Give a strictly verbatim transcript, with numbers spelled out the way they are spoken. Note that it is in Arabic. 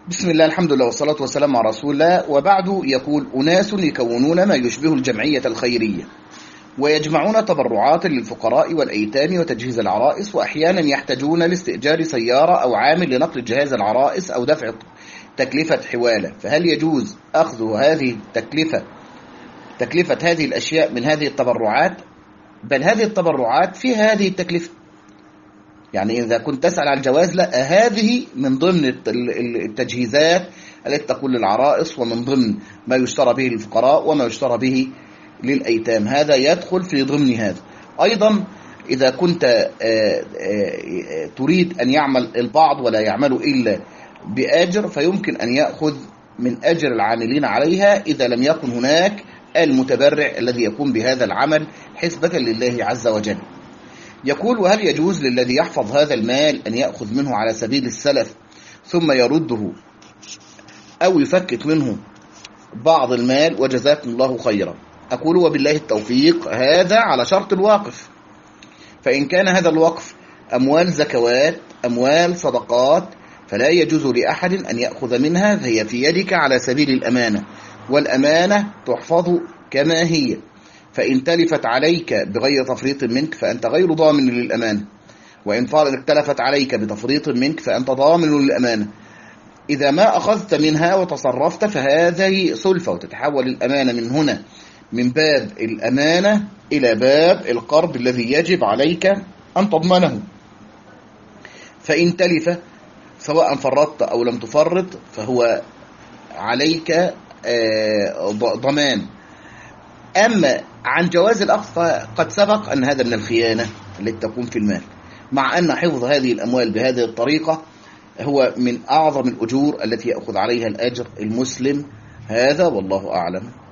بسم الله، الحمد لله والصلاة والسلام على رسول الله، وبعد. يقول: أناس يكونون ما يشبه الجمعية الخيرية ويجمعون تبرعات للفقراء والأيتام وتجهيز العرائس، وأحيانا يحتاجون لاستئجار سيارة أو عامل لنقل جهاز العرائس أو دفع تكلفة حوالة، فهل يجوز أخذ هذه التكلفة تكلفة هذه الأشياء من هذه التبرعات؟ بل هذه التبرعات في هذه التكلفة. يعني إذا كنت تسأل عن الجواز، لا، هذه من ضمن التجهيزات التي تكون للعرائس، ومن ضمن ما يشترى به للفقراء وما يشترى به للأيتام، هذا يدخل في ضمن هذا. أيضا إذا كنت تريد أن يعمل البعض ولا يعمل إلا بأجر، فيمكن أن يأخذ من أجر العاملين عليها إذا لم يكن هناك المتبرع الذي يقوم بهذا العمل حسبة لله عز وجل. يقول: وهل يجوز للذي يحفظ هذا المال أن يأخذ منه على سبيل السلف ثم يرده أو يفكك منه بعض المال؟ وجزاكم الله خيرا. أقول: وبالله التوفيق، هذا على شرط الواقف. فإن كان هذا الوقف أموال زكوات، أموال صدقات، فلا يجوز لأحد أن يأخذ منها، فهي في يدك على سبيل الأمانة، والأمانة تحفظ كما هي. فإن تلفت عليك بغير تفريط منك فأنت غير ضامن للأمانة، وإن تلفت عليك بتفريط منك فأنت ضامن للأمانة. إذا ما أخذت منها وتصرفت فهذه سلفة، وتتحول الأمانة من هنا من باب الأمانة إلى باب القرض الذي يجب عليك أن تضمنه. فإن تلف سواء فرطت أو لم تفرط فهو عليك ضمان. أما عن جواز الأخذ فقد سبق أن هذا من الخيانة التي تكون في المال، مع أن حفظ هذه الأموال بهذه الطريقة هو من أعظم الأجور التي يأخذ عليها الأجر المسلم. هذا والله أعلم.